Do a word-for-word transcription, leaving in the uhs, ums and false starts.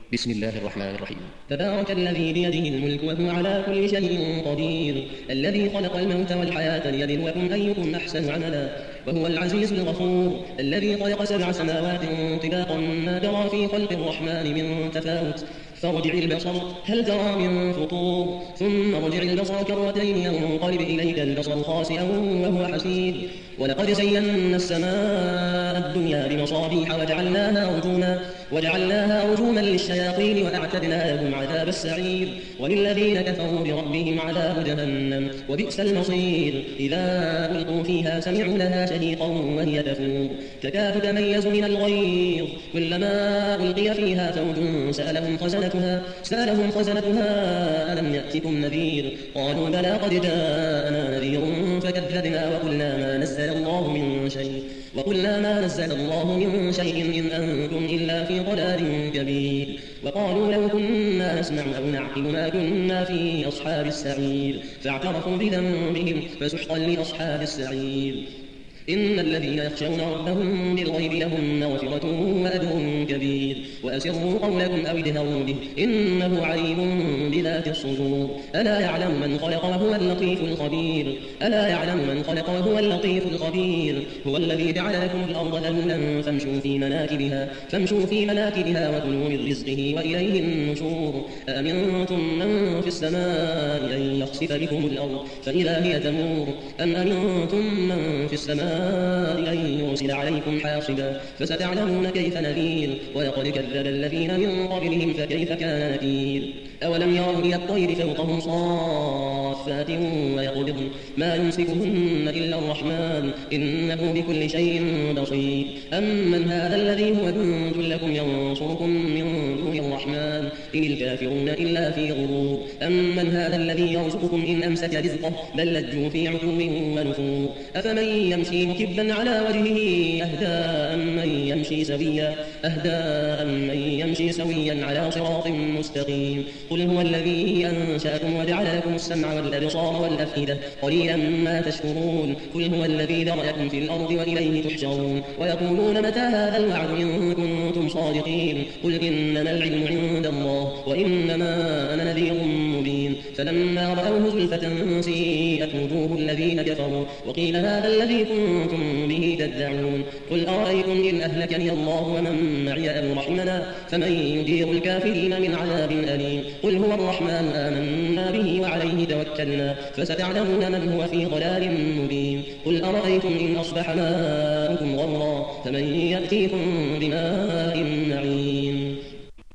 بسم الله الرحمن الرحيم. تبارك الذي بيده الملك وهو على كل شيء قدير، الذي خلق الموت والحياة ليبلوكم أيكم أحسن عملا، وهو العزيز الغفور، الذي خلق سبع سماوات طباقا ما ترى في خلق الرحمن من تفاوت، فارجع البصر هل ترى من فطور، ثم ارجع البصر كرتين ينقلب إليك البصر خاسئا وهو حسير، ولقد زينا السماء الدنيا بمصابيح وجعلناها رجوما وجعلناها رجوما للشياطين وأعتدنا لهم عذاب السعير، وللذين كفروا بربهم عذاب جهنم وبئس المصير. إذا ألقوا فيها سمعوا لها شهيقا وهي تفور تكاد تميز من الغيظ، كلما ألقي فيها فوج سألهم خزنتها سألهم خزنتها ألم يأتكم نذير، قالوا بلى قد جاءنا نذير فكذبنا وقلنا ما نزل الله من شيء وقلنا ما نزل الله من شيء إن أنتم إلا في ضلال كبير، وقالوا لو كنا نسمع أو نعقل ما كنا في أصحاب السعير، فاعترفوا بذنبهم فسحقا لأصحاب السعير. إن الذين يخشون ربهم بالغيب لهم مغفرة وأجر كبير، وأسروا قولكم أو اجهروا به إنه عليم بذات الصدور، ألا يعلم من خلق وهو اللطيف الخبير ألا يعلم من خلق وهو اللطيف الخبير هو الذي جعل لكم الأرض ذلولا فامشوا في مناكبها فامشوا في مناكبها وكلوا من رزقه وإليه النشور، أأمنتم من في السماء أن يخسف بكم الأرض فإذا هي تمور، أم أمنتم من في السماء أن يرسل عليكم حاصبا فستعلمون كيف نذير، ولقد كذب الذين من قبلهم فكيف كان نكير. أولم يروا إلى الطير فوقهم صافات ويقبضن ما يمسكهن إلا الرحمن إنه بكل شيء بصير، أمن هذا الذي هو جند لكم ينصركم من دون الرحمن إن الكافرون إلا في غرور، أمن هذا الذي يرزقكم إن أمسك رزقه بل لجوا في عتو ونفور، أفمن يمشي مكبا على وجهه أهدى أمن يمشي سويا أهدى أمن يمشي سويا على صراط مستقيم، قل هو الذي أنشأكم وجعل لكم السمع والأبصار والأفئدة قليلا ما تشكرون، قل هو الذي ذرأكم في الأرض وإليه تحشرون، ويقولون متى هذا الوعد إن كنتم صادقين، قل إنما العلم عند الله وإنما أنا نذير مبين، فلما رأوه زلفة سيئت وجوه الذين كفروا وقيل هذا الذي كنتم به تدعون، قل أرأيتم إن أهلكني الله ومن معي أو رحمنا فمن يجير الكافرين من عذاب أليم، قل هو الرحمن آمنا به وعليه توكلنا فستعلمون من هو في ضلال مبين، قل أرأيتم إن أصبح ماؤكم غورا فمن يأتيكم بماء معين.